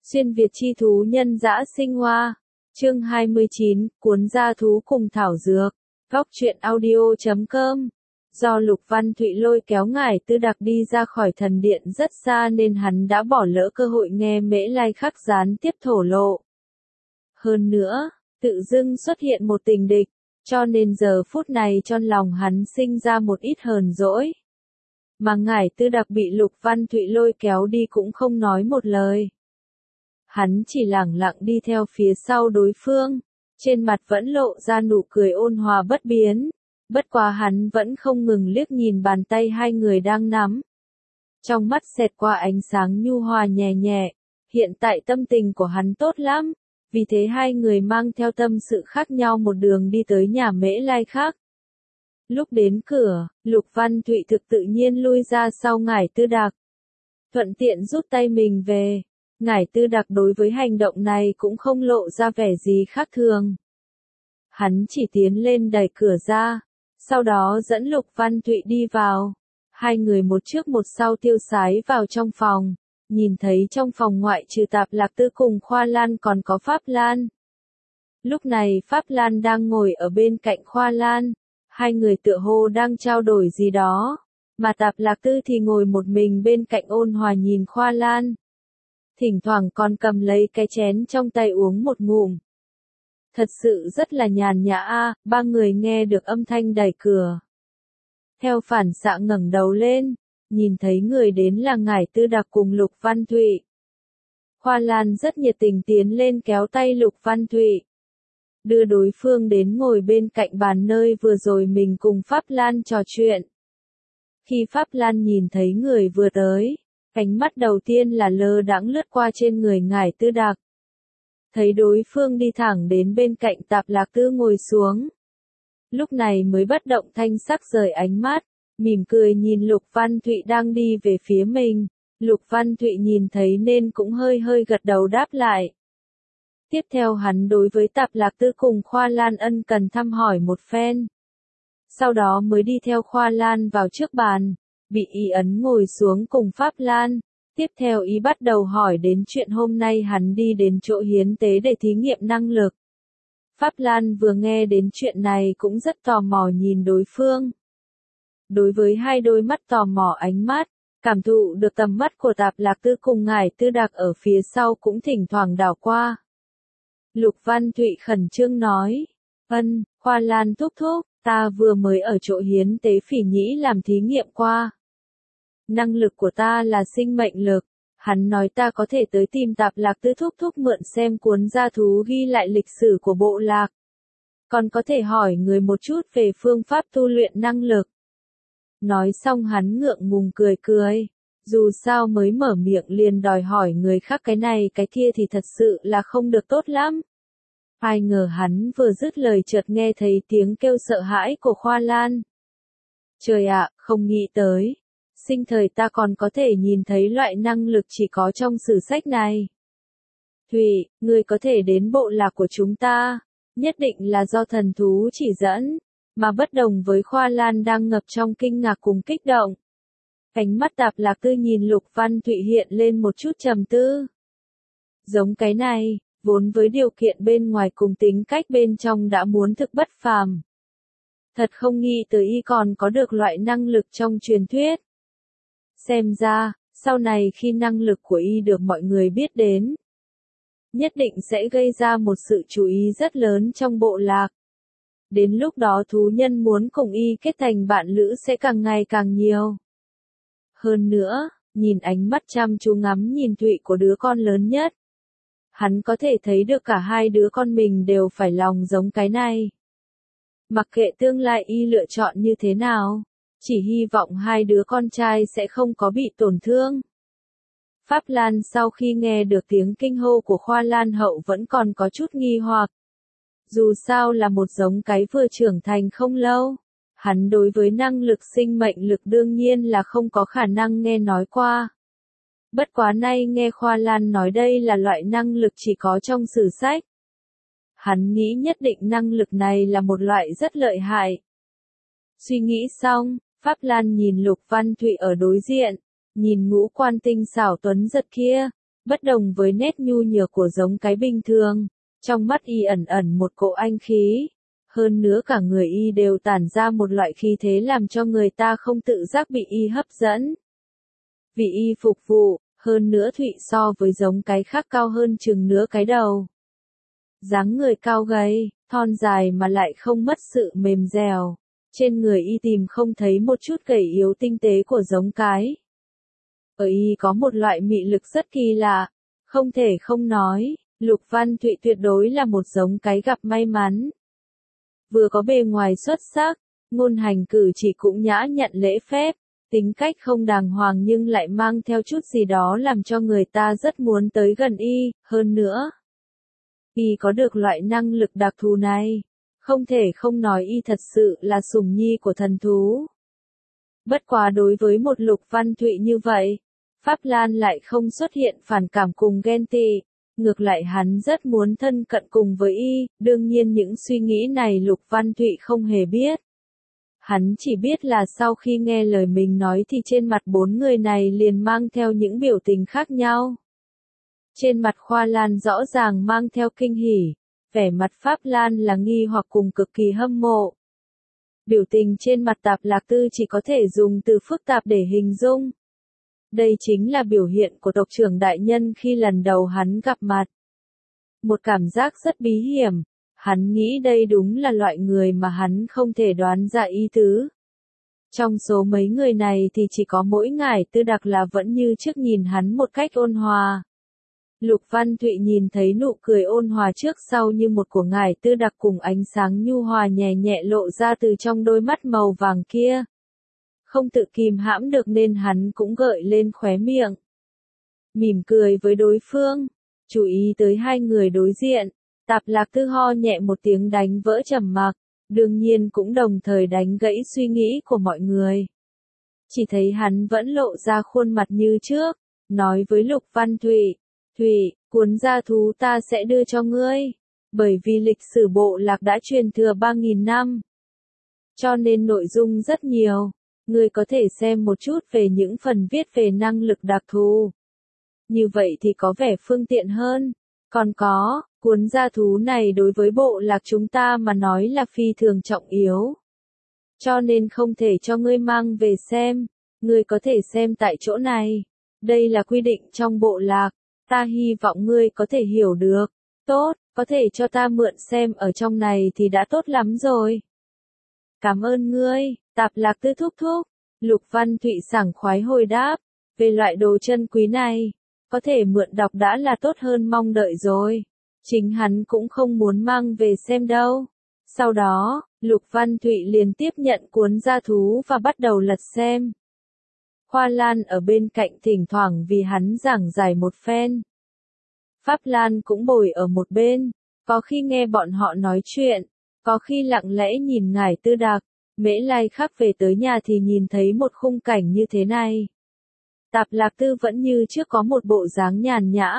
Xuyên Việt chi thú nhân dã sinh hoa. Chương 29, cuốn gia thú cùng thảo dược. Góc truyện audio.com. Do Lục Văn Thụy lôi kéo ngải Tư Đặc đi ra khỏi thần điện rất xa nên hắn đã bỏ lỡ cơ hội nghe Mễ Lai Khắc gián tiếp thổ lộ. Hơn nữa, tự dưng xuất hiện một tình địch, cho nên giờ phút này trong lòng hắn sinh ra một ít hờn dỗi. Mà ngải Tư Đặc bị Lục Văn Thụy lôi kéo đi cũng không nói một lời. Hắn chỉ lẳng lặng đi theo phía sau đối phương, trên mặt vẫn lộ ra nụ cười ôn hòa bất biến, bất quá hắn vẫn không ngừng liếc nhìn bàn tay hai người đang nắm. Trong mắt xẹt qua ánh sáng nhu hòa nhẹ nhẹ, hiện tại tâm tình của hắn tốt lắm, vì thế hai người mang theo tâm sự khác nhau một đường đi tới nhà Mễ Lai Khắc. Lúc đến cửa, Lục Văn Thụy thực tự nhiên lui ra sau ngải Tư Đặc, thuận tiện rút tay mình về. Ngải Tư Đặc đối với hành động này cũng không lộ ra vẻ gì khác thường. Hắn chỉ tiến lên đẩy cửa ra, sau đó dẫn Lục Văn Thụy đi vào. Hai người một trước một sau tiêu sái vào trong phòng, nhìn thấy trong phòng ngoại trừ Tạp Lạc Tư cùng Khoa Lan còn có Pháp Lan. Lúc này Pháp Lan đang ngồi ở bên cạnh Khoa Lan, hai người tựa hồ đang trao đổi gì đó, mà Tạp Lạc Tư thì ngồi một mình bên cạnh ôn hòa nhìn Khoa Lan. Thỉnh thoảng còn cầm lấy cái chén trong tay uống một ngụm. Thật sự rất là nhàn nhã a. Ba người nghe được âm thanh đẩy cửa. Theo phản xạ ngẩng đầu lên, nhìn thấy người đến là ngải Tư Đặc cùng Lục Văn Thụy. Khoa Lan rất nhiệt tình tiến lên kéo tay Lục Văn Thụy, đưa đối phương đến ngồi bên cạnh bàn nơi vừa rồi mình cùng Pháp Lan trò chuyện. Khi Pháp Lan nhìn thấy người vừa tới, ánh mắt đầu tiên là lơ đãng lướt qua trên người ngải Tư Đặc. Thấy đối phương đi thẳng đến bên cạnh Tạp Lạc Tư ngồi xuống. Lúc này mới bất động thanh sắc rời ánh mắt, mỉm cười nhìn Lục Văn Thụy đang đi về phía mình. Lục Văn Thụy nhìn thấy nên cũng hơi hơi gật đầu đáp lại. Tiếp theo hắn đối với Tạp Lạc Tư cùng Khoa Lan ân cần thăm hỏi một phen. Sau đó mới đi theo Khoa Lan vào trước bàn, bị ý ấn ngồi xuống cùng Pháp Lan. Tiếp theo ý bắt đầu hỏi đến chuyện hôm nay hắn đi đến chỗ hiến tế để thí nghiệm năng lực. Pháp Lan vừa nghe đến chuyện này cũng rất tò mò nhìn đối phương. Đối với hai đôi mắt tò mò ánh mắt, cảm thụ được tầm mắt của Tạp Lạc Tư cùng ngải Tư Đặc ở phía sau cũng thỉnh thoảng đảo qua. Lục Văn Thụy khẩn trương nói, Khoa Lan thúc thúc, ta vừa mới ở chỗ hiến tế Phỉ Nhĩ làm thí nghiệm qua. Năng lực của ta là sinh mệnh lực, hắn nói ta có thể tới tìm Tạp Lạc Tư thúc thúc mượn xem cuốn gia thú ghi lại lịch sử của bộ lạc. Còn có thể hỏi người một chút về phương pháp tu luyện năng lực. Nói xong hắn ngượng ngùng cười cười, dù sao mới mở miệng liền đòi hỏi người khác cái này cái kia thì thật sự là không được tốt lắm. Ai ngờ hắn vừa dứt lời chợt nghe thấy tiếng kêu sợ hãi của Khoa Lan. Trời ạ, không nghĩ tới. Sinh thời ta còn có thể nhìn thấy loại năng lực chỉ có trong sử sách này. Thụy, ngươi có thể đến bộ lạc của chúng ta, nhất định là do thần thú chỉ dẫn, mà bất đồng với Khoa Lan đang ngập trong kinh ngạc cùng kích động. Ánh mắt Tạp Lạc Tư nhìn Lục Văn Thụy hiện lên một chút trầm tư. Giống cái này, vốn với điều kiện bên ngoài cùng tính cách bên trong đã muốn thực bất phàm. Thật không nghĩ tới y còn có được loại năng lực trong truyền thuyết. Xem ra, sau này khi năng lực của y được mọi người biết đến, nhất định sẽ gây ra một sự chú ý rất lớn trong bộ lạc. Đến lúc đó thú nhân muốn cùng y kết thành bạn lữ sẽ càng ngày càng nhiều. Hơn nữa, nhìn ánh mắt chăm chú ngắm nhìn Thụy của đứa con lớn nhất, hắn có thể thấy được cả hai đứa con mình đều phải lòng giống cái này. Mặc kệ tương lai y lựa chọn như thế nào, chỉ hy vọng hai đứa con trai sẽ không có bị tổn thương. Pháp Lan sau khi nghe được tiếng kinh hô của Khoa Lan hậu vẫn còn có chút nghi hoặc. Dù sao là một giống cái vừa trưởng thành không lâu, hắn đối với năng lực sinh mệnh lực đương nhiên là không có khả năng nghe nói qua. Bất quá nay nghe Khoa Lan nói đây là loại năng lực chỉ có trong sử sách. Hắn nghĩ nhất định năng lực này là một loại rất lợi hại. Suy nghĩ xong, Pháp Lan nhìn Lục Văn Thụy ở đối diện, nhìn ngũ quan tinh xảo tuấn giật kia, Bất đồng với nét nhu nhược của giống cái bình thường, trong mắt y ẩn ẩn một cỗ anh khí. Hơn nữa cả người y đều tản ra một loại khí thế làm cho người ta không tự giác bị y hấp dẫn. Vì y phục vụ, hơn nữa Thụy so với giống cái khác cao hơn chừng nửa cái đầu. Dáng người cao gầy, thon dài mà lại không mất sự mềm dẻo. Trên người y tìm không thấy một chút gầy yếu tinh tế của giống cái. Ở y có một loại mị lực rất kỳ lạ, không thể không nói, Lục Văn Thụy tuyệt đối là một giống cái gặp may mắn. Vừa có bề ngoài xuất sắc, ngôn hành cử chỉ cũng nhã nhặn lễ phép, tính cách không đàng hoàng nhưng lại mang theo chút gì đó làm cho người ta rất muốn tới gần y, hơn nữa. Y có được loại năng lực đặc thù này, không thể không nói y thật sự là sủng nhi của thần thú. Bất quá đối với một Lục Văn Thụy như vậy, Pháp Lan lại không xuất hiện phản cảm cùng ghen tị, ngược lại hắn rất muốn thân cận cùng với y, đương nhiên những suy nghĩ này Lục Văn Thụy không hề biết. Hắn chỉ biết là sau khi nghe lời mình nói thì trên mặt bốn người này liền mang theo những biểu tình khác nhau. Trên mặt Khoa Lan rõ ràng mang theo kinh hỉ, vẻ mặt Pháp Lan là nghi hoặc cùng cực kỳ hâm mộ. Biểu tình trên mặt Tạp Lạc Tư chỉ có thể dùng từ phức tạp để hình dung. Đây chính là biểu hiện của tộc trưởng đại nhân khi lần đầu hắn gặp mặt. Một cảm giác rất bí hiểm, hắn nghĩ đây đúng là loại người mà hắn không thể đoán ra ý tứ. Trong số mấy người này thì chỉ có mỗi Ngải Tư Đặc là vẫn như trước nhìn hắn một cách ôn hòa. Lục Văn Thụy nhìn thấy nụ cười ôn hòa trước sau như một của Ngải Tư Đặc cùng ánh sáng nhu hòa nhẹ nhẹ lộ ra từ trong đôi mắt màu vàng kia. Không tự kìm hãm được nên hắn cũng gợi lên khóe miệng. Mỉm cười với đối phương, chú ý tới hai người đối diện, Tạp Lạc Tư ho nhẹ một tiếng đánh vỡ trầm mặc, đương nhiên cũng đồng thời đánh gãy suy nghĩ của mọi người. Chỉ thấy hắn vẫn lộ ra khuôn mặt như trước, nói với Lục Văn Thụy, Thụy, cuốn gia thú ta sẽ đưa cho ngươi, bởi vì lịch sử bộ lạc đã truyền thừa 3.000 năm. Cho nên nội dung rất nhiều. Ngươi có thể xem một chút về những phần viết về năng lực đặc thù. Như vậy thì có vẻ phương tiện hơn. Còn có, cuốn gia thú này đối với bộ lạc chúng ta mà nói là phi thường trọng yếu. Cho nên không thể cho ngươi mang về xem. Ngươi có thể xem tại chỗ này. Đây là quy định trong bộ lạc. Ta hy vọng ngươi có thể hiểu được. Tốt, có thể cho ta mượn xem ở trong này thì đã tốt lắm rồi. Cảm ơn ngươi, Tạp Lạc Tư thúc thúc. Lục Văn Thụy sảng khoái hồi đáp, về loại đồ chân quý này, có thể mượn đọc đã là tốt hơn mong đợi rồi. Chính hắn cũng không muốn mang về xem đâu. Sau đó, Lục Văn Thụy liền tiếp nhận cuốn gia thú và bắt đầu lật xem. Hoa Lan ở bên cạnh thỉnh thoảng vì hắn giảng giải một phen. Pháp Lan cũng bồi ở một bên, có khi nghe bọn họ nói chuyện, có khi lặng lẽ nhìn Ngải Tư Đặc. Mễ Lai Khắc về tới nhà thì nhìn thấy một khung cảnh như thế này. Tạp Lạc Tư vẫn như trước có một bộ dáng nhàn nhã.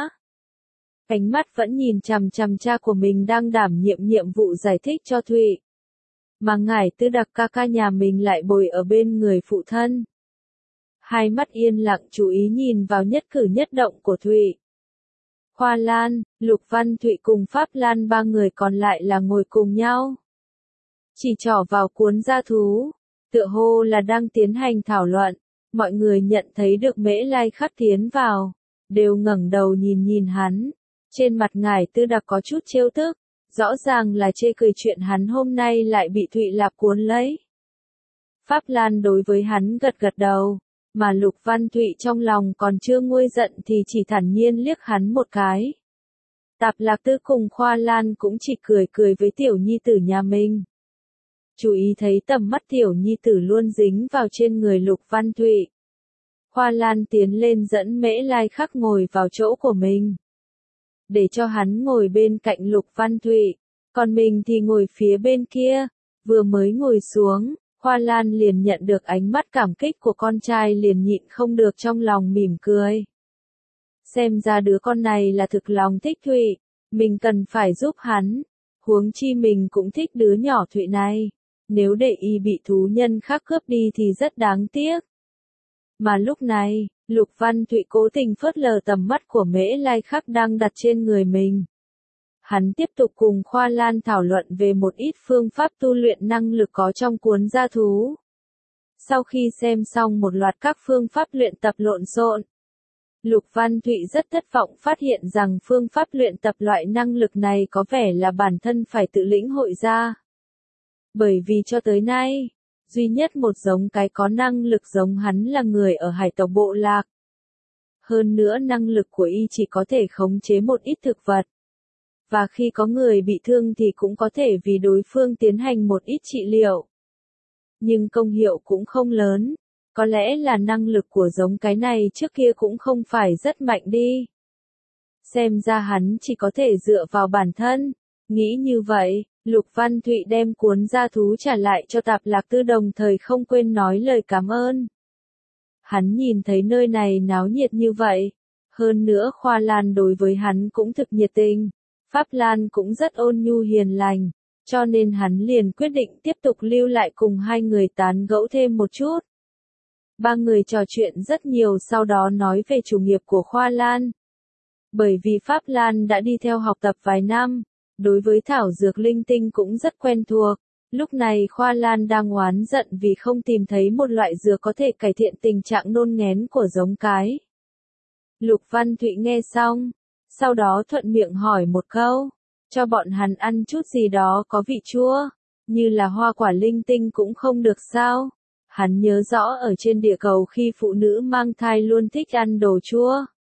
Ánh mắt vẫn nhìn chằm chằm cha của mình đang đảm nhiệm vụ giải thích cho Thụy. Mà Ngải Tư Đặc ca ca nhà mình lại bồi ở bên người phụ thân. Hai mắt yên lặng chú ý nhìn vào nhất cử nhất động của Thụy. Khoa Lan, Lục Văn Thụy cùng Pháp Lan ba người còn lại là ngồi cùng nhau. Chỉ trỏ vào cuốn gia thú, tựa hồ là đang tiến hành thảo luận, mọi người nhận thấy được Mễ Lai Khắc tiến vào, đều ngẩng đầu nhìn hắn, trên mặt Ngải Tư Đặc có chút trêu tức, rõ ràng là chê cười chuyện hắn hôm nay lại bị Thụy Lạp cuốn lấy. Pháp Lan đối với hắn gật gật đầu, mà Lục Văn Thụy trong lòng còn chưa nguôi giận thì chỉ thản nhiên liếc hắn một cái. Tạp Lạc Tư cùng Khoa Lan cũng chỉ cười với tiểu nhi tử nhà mình. Chú ý thấy tầm mắt tiểu nhi tử luôn dính vào trên người Lục Văn Thụy. Khoa Lan tiến lên dẫn Mễ Lai Khắc ngồi vào chỗ của mình. Để cho hắn ngồi bên cạnh Lục Văn Thụy, còn mình thì ngồi phía bên kia. Vừa mới ngồi xuống, Khoa Lan liền nhận được ánh mắt cảm kích của con trai liền nhịn không được trong lòng mỉm cười. Xem ra đứa con này là thực lòng thích Thụy, mình cần phải giúp hắn. Huống chi mình cũng thích đứa nhỏ Thụy này. Nếu để y bị thú nhân khác cướp đi thì rất đáng tiếc. Mà lúc này, Lục Văn Thụy cố tình phớt lờ tầm mắt của Mễ Lai Khắc đang đặt trên người mình. Hắn tiếp tục cùng Khoa Lan thảo luận về một ít phương pháp tu luyện năng lực có trong cuốn gia thú. Sau khi xem xong một loạt các phương pháp luyện tập lộn xộn, Lục Văn Thụy rất thất vọng phát hiện rằng phương pháp luyện tập loại năng lực này có vẻ là bản thân phải tự lĩnh hội ra. Bởi vì cho tới nay, duy nhất một giống cái có năng lực giống hắn là người ở hải tộc bộ lạc. Hơn nữa năng lực của y chỉ có thể khống chế một ít thực vật. Và khi có người bị thương thì cũng có thể vì đối phương tiến hành một ít trị liệu. Nhưng công hiệu cũng không lớn. Có lẽ là năng lực của giống cái này trước kia cũng không phải rất mạnh đi. Xem ra hắn chỉ có thể dựa vào bản thân. Nghĩ như vậy, Lục Văn Thụy đem cuốn gia thú trả lại cho Tạp Lạc Tư đồng thời không quên nói lời cảm ơn. Hắn nhìn thấy nơi này náo nhiệt như vậy. Hơn nữa Khoa Lan đối với hắn cũng thực nhiệt tình. Pháp Lan cũng rất ôn nhu hiền lành. Cho nên hắn liền quyết định tiếp tục lưu lại cùng hai người tán gẫu thêm một chút. Ba người trò chuyện rất nhiều sau đó nói về chủ nghiệp của Khoa Lan. Bởi vì Pháp Lan đã đi theo học tập vài năm, đối với thảo dược linh tinh cũng rất quen thuộc. Lúc này Khoa Lan đang oán giận vì không tìm thấy một loại dược có thể cải thiện tình trạng nôn nghén của giống cái. Lục Văn Thụy nghe xong, sau đó thuận miệng hỏi một câu, cho bọn hắn ăn chút gì đó có vị chua, như là hoa quả linh tinh cũng không được sao? Hắn nhớ rõ ở trên địa cầu khi phụ nữ mang thai luôn thích ăn đồ chua.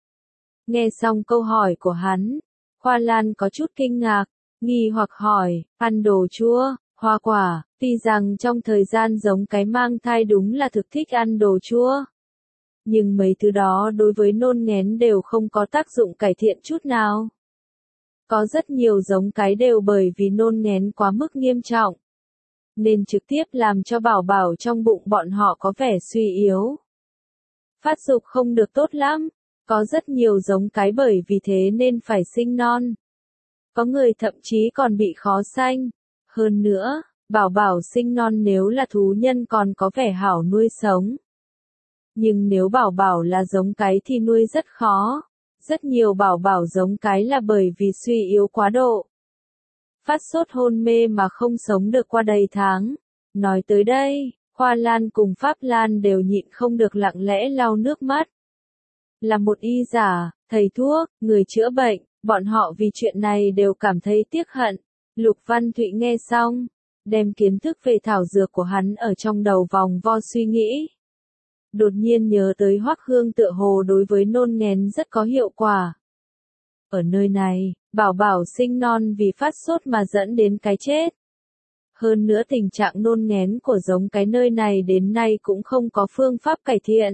Nghe xong câu hỏi của hắn, Khoa Lan có chút kinh ngạc, nghi hoặc hỏi, ăn đồ chua, hoa quả, tuy rằng trong thời gian giống cái mang thai đúng là thực thích ăn đồ chua. Nhưng mấy thứ đó đối với nôn nghén đều không có tác dụng cải thiện chút nào. Có rất nhiều giống cái đều bởi vì nôn nghén quá mức nghiêm trọng, nên trực tiếp làm cho bảo bảo trong bụng bọn họ có vẻ suy yếu. Phát dục không được tốt lắm, có rất nhiều giống cái bởi vì thế nên phải sinh non. Có người thậm chí còn bị khó sanh. Hơn nữa, bảo bảo sinh non nếu là thú nhân còn có vẻ hảo nuôi sống. Nhưng nếu bảo bảo là giống cái thì nuôi rất khó. Rất nhiều bảo bảo giống cái là bởi vì suy yếu quá độ. Phát sốt hôn mê mà không sống được qua đầy tháng. Nói tới đây, Khoa Lan cùng Pháp Lan đều nhịn không được lặng lẽ lau nước mắt. Là một y giả, thầy thuốc, người chữa bệnh, bọn họ vì chuyện này đều cảm thấy tiếc hận. Lục Văn Thụy nghe xong, đem kiến thức về thảo dược của hắn ở trong đầu vòng vo suy nghĩ. Đột nhiên nhớ tới Hoắc Hương tựa hồ đối với nôn nghén rất có hiệu quả. Ở nơi này, bảo bảo sinh non vì phát sốt mà dẫn đến cái chết. Hơn nữa tình trạng nôn nghén của giống cái nơi này đến nay cũng không có phương pháp cải thiện.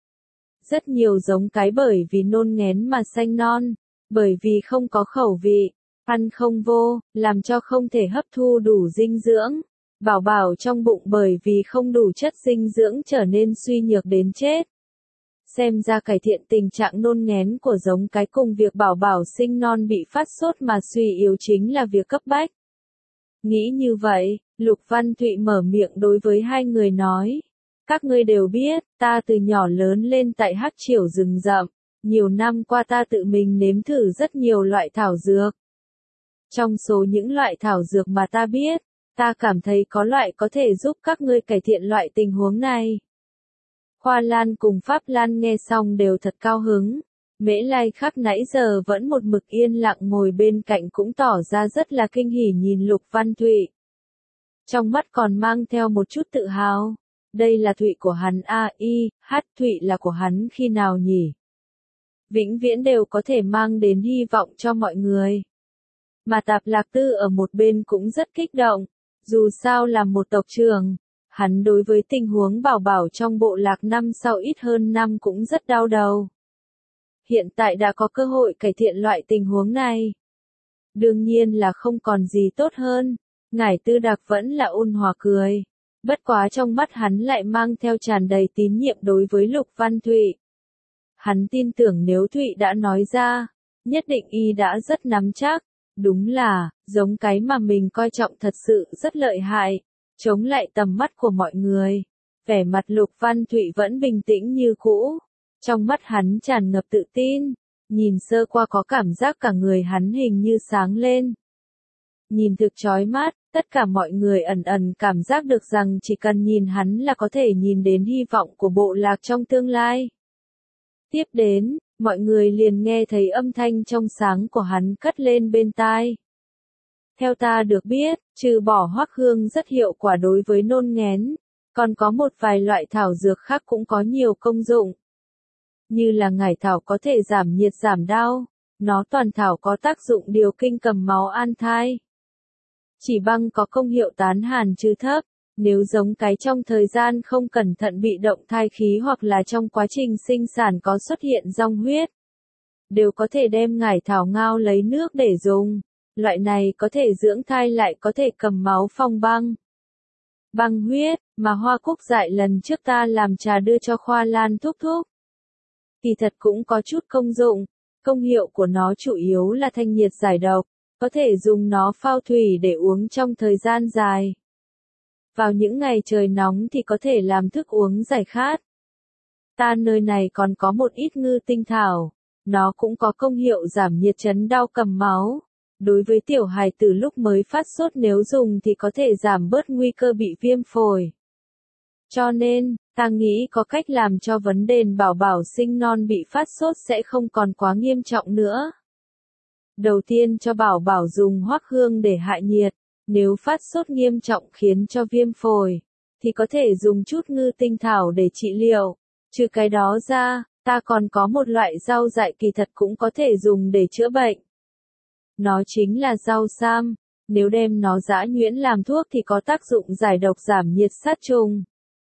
Rất nhiều giống cái bởi vì nôn nghén mà sanh non, bởi vì không có khẩu vị, ăn không vô, làm cho không thể hấp thu đủ dinh dưỡng. Bảo bảo trong bụng bởi vì không đủ chất dinh dưỡng trở nên suy nhược đến chết. Xem ra cải thiện tình trạng nôn nghén của giống cái cùng việc bảo bảo sinh non bị phát sốt mà suy yếu chính là việc cấp bách. Nghĩ như vậy, Lục Văn Thụy mở miệng đối với hai người nói. Các ngươi đều biết, ta từ nhỏ lớn lên tại Hắc Triều rừng rậm. Nhiều năm qua ta tự mình nếm thử rất nhiều loại thảo dược. Trong số những loại thảo dược mà ta biết, ta cảm thấy có loại có thể giúp các ngươi cải thiện loại tình huống này. Khoa Lan cùng Pháp Lan nghe xong đều thật cao hứng. Mễ Lai Khắc nãy giờ vẫn một mực yên lặng ngồi bên cạnh cũng tỏ ra rất là kinh hỉ nhìn Lục Văn Thụy. Trong mắt còn mang theo một chút tự hào. Đây là Thụy của hắn Thụy là của hắn khi nào nhỉ? Vĩnh viễn đều có thể mang đến hy vọng cho mọi người. Mà Tạp Lạc Tư ở một bên cũng rất kích động. Dù sao là một tộc trưởng, hắn đối với tình huống bảo bảo trong bộ lạc năm sau ít hơn năm cũng rất đau đầu. Hiện tại đã có cơ hội cải thiện loại tình huống này. Đương nhiên là không còn gì tốt hơn. Ngải Tư Đặc vẫn là ôn hòa cười. Bất quá trong mắt hắn lại mang theo tràn đầy tín nhiệm đối với Lục Văn Thụy. Hắn tin tưởng nếu Thụy đã nói ra, nhất định y đã rất nắm chắc. Đúng là, giống cái mà mình coi trọng thật sự rất lợi hại, chống lại tầm mắt của mọi người. Vẻ mặt Lục Văn Thụy vẫn bình tĩnh như cũ. Trong mắt hắn tràn ngập tự tin, nhìn sơ qua có cảm giác cả người hắn hình như sáng lên. Nhìn thực chói mắt, tất cả mọi người ẩn ẩn cảm giác được rằng chỉ cần nhìn hắn là có thể nhìn đến hy vọng của bộ lạc trong tương lai. Tiếp đến, mọi người liền nghe thấy âm thanh trong sáng của hắn cất lên bên tai. Theo ta được biết, trừ bỏ hoắc hương rất hiệu quả đối với nôn nghén, còn có một vài loại thảo dược khác cũng có nhiều công dụng. Như là ngải thảo có thể giảm nhiệt giảm đau, nó toàn thảo có tác dụng điều kinh cầm máu an thai. Chỉ băng có công hiệu tán hàn trừ thấp, nếu giống cái trong thời gian không cẩn thận bị động thai khí hoặc là trong quá trình sinh sản có xuất hiện dòng huyết, đều có thể đem ngải thảo ngao lấy nước để dùng. Loại này có thể dưỡng thai lại có thể cầm máu phong băng. Băng huyết, mà Hoa Cúc dạy lần trước ta làm trà đưa cho Khoa Lan thúc thúc. Kỳ thật cũng có chút công dụng, công hiệu của nó chủ yếu là thanh nhiệt giải độc, có thể dùng nó phao thủy để uống trong thời gian dài. Vào những ngày trời nóng thì có thể làm thức uống giải khát. Ta nơi này còn có một ít ngư tinh thảo, nó cũng có công hiệu giảm nhiệt chấn đau cầm máu. Đối với tiểu hài từ lúc mới phát sốt nếu dùng thì có thể giảm bớt nguy cơ bị viêm phổi. Cho nên, ta nghĩ có cách làm cho vấn đề bảo bảo sinh non bị phát sốt sẽ không còn quá nghiêm trọng nữa. Đầu tiên cho bảo bảo dùng hoắc hương để hạ nhiệt, nếu phát sốt nghiêm trọng khiến cho viêm phổi, thì có thể dùng chút ngư tinh thảo để trị liệu. Trừ cái đó ra, ta còn có một loại rau dại kỳ thật cũng có thể dùng để chữa bệnh. Nó chính là rau sam, nếu đem nó giã nhuyễn làm thuốc thì có tác dụng giải độc giảm nhiệt sát trùng.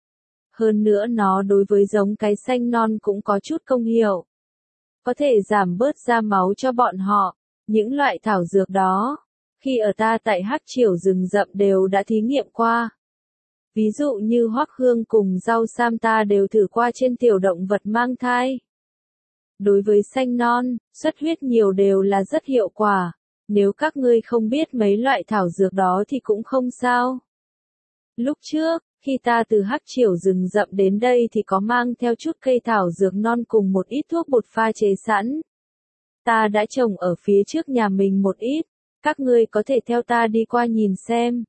Hơn nữa nó đối với giống cái xanh non cũng có chút công hiệu. Có thể giảm bớt ra máu cho bọn họ, những loại thảo dược đó, khi ở ta tại Hắc Triều rừng rậm đều đã thí nghiệm qua. Ví dụ như hoắc hương cùng rau sam ta đều thử qua trên tiểu động vật mang thai. Đối với xanh non, xuất huyết nhiều đều là rất hiệu quả. Nếu các ngươi không biết mấy loại thảo dược đó thì cũng không sao. Lúc trước, khi ta từ Hắc Triều rừng rậm đến đây thì có mang theo chút cây thảo dược non cùng một ít thuốc bột pha chế sẵn. Ta đã trồng ở phía trước nhà mình một ít, các ngươi có thể theo ta đi qua nhìn xem.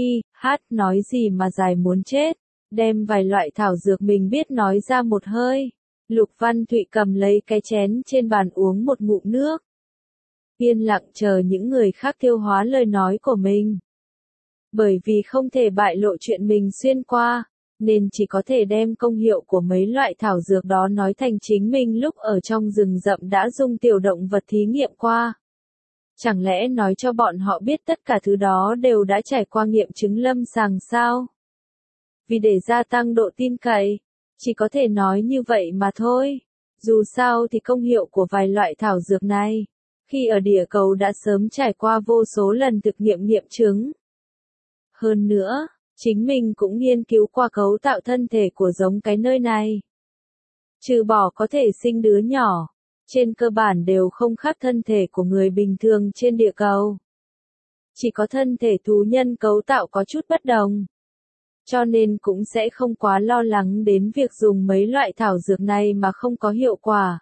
Nói gì mà dài muốn chết, đem vài loại thảo dược mình biết nói ra một hơi. Lục Văn Thụy cầm lấy cái chén trên bàn uống một ngụm nước. Yên lặng chờ những người khác tiêu hóa lời nói của mình. Bởi vì không thể bại lộ chuyện mình xuyên qua, nên chỉ có thể đem công hiệu của mấy loại thảo dược đó nói thành chính mình lúc ở trong rừng rậm đã dùng tiểu động vật thí nghiệm qua. Chẳng lẽ nói cho bọn họ biết tất cả thứ đó đều đã trải qua nghiệm chứng lâm sàng sao? Vì để gia tăng độ tin cậy, chỉ có thể nói như vậy mà thôi. Dù sao thì công hiệu của vài loại thảo dược này, khi ở địa cầu đã sớm trải qua vô số lần thực nghiệm nghiệm chứng. Hơn nữa, chính mình cũng nghiên cứu qua cấu tạo thân thể của giống cái nơi này. Trừ bỏ có thể sinh đứa nhỏ, trên cơ bản đều không khác thân thể của người bình thường trên địa cầu. Chỉ có thân thể thú nhân cấu tạo có chút bất đồng. Cho nên cũng sẽ không quá lo lắng đến việc dùng mấy loại thảo dược này mà không có hiệu quả.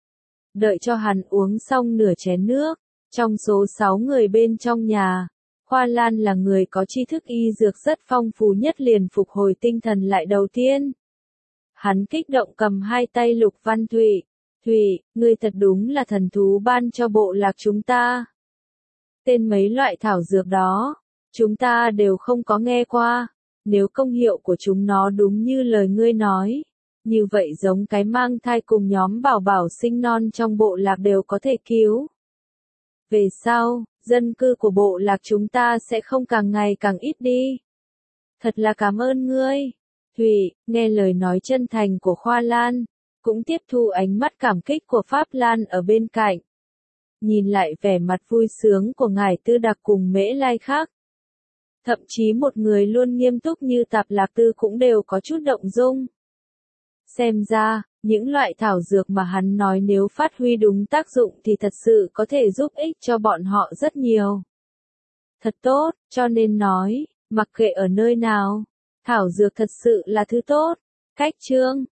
Đợi cho hắn uống xong nửa chén nước, trong số 6 người bên trong nhà, Khoa Lan là người có tri thức y dược rất phong phú nhất liền phục hồi tinh thần lại đầu tiên. Hắn kích động cầm hai tay Lục Văn Thụy. Thụy, ngươi thật đúng là thần thú ban cho bộ lạc chúng ta. Tên mấy loại thảo dược đó, chúng ta đều không có nghe qua. Nếu công hiệu của chúng nó đúng như lời ngươi nói, như vậy giống cái mang thai cùng nhóm bảo bảo sinh non trong bộ lạc đều có thể cứu. Về sau, dân cư của bộ lạc chúng ta sẽ không càng ngày càng ít đi. Thật là cảm ơn ngươi. Thụy, nghe lời nói chân thành của Khoa Lan, cũng tiếp thu ánh mắt cảm kích của Pháp Lan ở bên cạnh. Nhìn lại vẻ mặt vui sướng của ngài Tư Đặc cùng Mễ Lai khác. Thậm chí một người luôn nghiêm túc như Tạp Lạc Tư cũng đều có chút động dung. Xem ra, những loại thảo dược mà hắn nói nếu phát huy đúng tác dụng thì thật sự có thể giúp ích cho bọn họ rất nhiều. Thật tốt, cho nên nói, mặc kệ ở nơi nào, thảo dược thật sự là thứ tốt. Cách chương